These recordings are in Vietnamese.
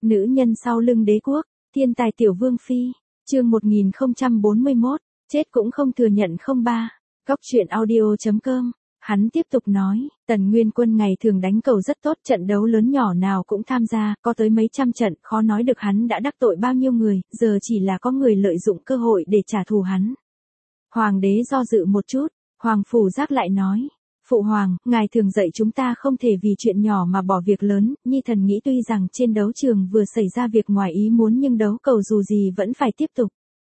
Nữ nhân sau lưng đế quốc, thiên tài tiểu vương phi, chương 1041, chết cũng không thừa nhận không ba. Góc truyện audio.com, hắn tiếp tục nói, Tần Nguyên Quân ngày thường đánh cầu rất tốt, trận đấu lớn nhỏ nào cũng tham gia, có tới mấy trăm trận, khó nói được hắn đã đắc tội bao nhiêu người, giờ chỉ là có người lợi dụng cơ hội để trả thù hắn. Hoàng đế do dự một chút, Hoàng Phủ Giác lại nói, Phụ Hoàng, ngài thường dạy chúng ta không thể vì chuyện nhỏ mà bỏ việc lớn, Nhi thần nghĩ tuy rằng trên đấu trường vừa xảy ra việc ngoài ý muốn nhưng đấu cầu dù gì vẫn phải tiếp tục.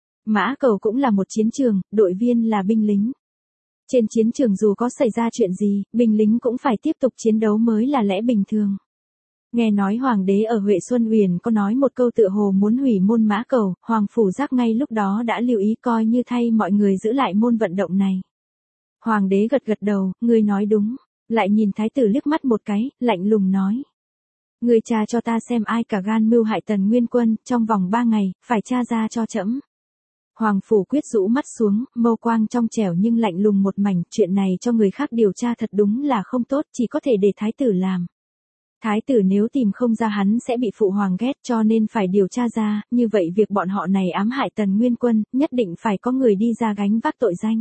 Mã cầu cũng là một chiến trường, đội viên là binh lính. Trên chiến trường dù có xảy ra chuyện gì, binh lính cũng phải tiếp tục chiến đấu mới là lẽ bình thường. Nghe nói Hoàng đế ở Huệ Xuân Uyển có nói một câu tựa hồ muốn hủy môn mã cầu, Hoàng Phủ Giác ngay lúc đó đã lưu ý coi như thay mọi người giữ lại môn vận động này. Hoàng đế gật gật đầu, ngươi nói đúng, lại nhìn thái tử liếc mắt một cái, lạnh lùng nói. Ngươi tra cho ta xem ai cả gan mưu hại Tần Nguyên Quân, trong vòng 3 ngày, phải tra ra cho trẫm. Hoàng Phủ Quyết rũ mắt xuống, mâu quang trong trẻo nhưng lạnh lùng một mảnh, chuyện này cho người khác điều tra thật đúng là không tốt, chỉ có thể để thái tử làm. Thái tử nếu tìm không ra hắn sẽ bị phụ hoàng ghét cho nên phải điều tra ra, như vậy việc bọn họ này ám hại Tần Nguyên Quân, nhất định phải có người đi ra gánh vác tội danh.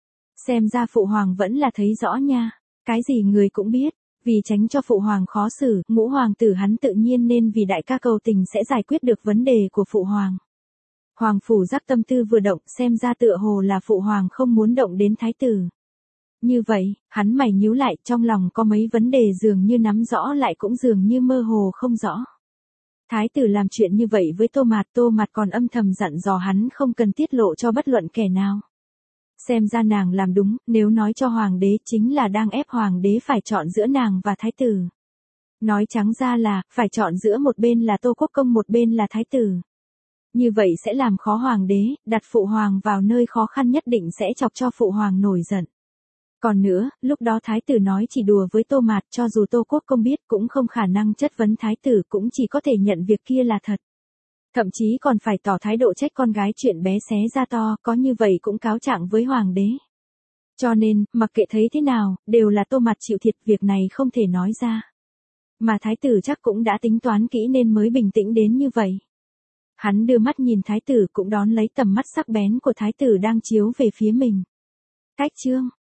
Xem ra phụ hoàng vẫn là thấy rõ nha, cái gì người cũng biết, vì tránh cho phụ hoàng khó xử, ngũ hoàng tử hắn tự nhiên nên vì đại ca cầu tình sẽ giải quyết được vấn đề của phụ hoàng. Hoàng Phủ Giác tâm tư vừa động, xem ra tựa hồ là phụ hoàng không muốn động đến thái tử. Như vậy, hắn mày nhíu lại, trong lòng có mấy vấn đề dường như nắm rõ lại cũng dường như mơ hồ không rõ. Thái tử làm chuyện như vậy với Tô Mạt còn âm thầm dặn dò hắn không cần tiết lộ cho bất luận kẻ nào. Xem ra nàng làm đúng, nếu nói cho hoàng đế chính là đang ép hoàng đế phải chọn giữa nàng và thái tử. Nói trắng ra là, phải chọn giữa một bên là Tô Quốc Công một bên là thái tử. Như vậy sẽ làm khó hoàng đế, đặt phụ hoàng vào nơi khó khăn nhất định sẽ chọc cho phụ hoàng nổi giận. Còn nữa, lúc đó thái tử nói chỉ đùa với Tô Mạt, cho dù Tô Quốc Công biết cũng không khả năng chất vấn thái tử, cũng chỉ có thể nhận việc kia là thật. Thậm chí còn phải tỏ thái độ trách con gái chuyện bé xé ra to, có như vậy cũng cáo trạng với hoàng đế. Cho nên, mặc kệ thấy thế nào, đều là Tô Mạt chịu thiệt, việc này không thể nói ra. Mà thái tử chắc cũng đã tính toán kỹ nên mới bình tĩnh đến như vậy. Hắn đưa mắt nhìn thái tử cũng đón lấy tầm mắt sắc bén của thái tử đang chiếu về phía mình. Cách chương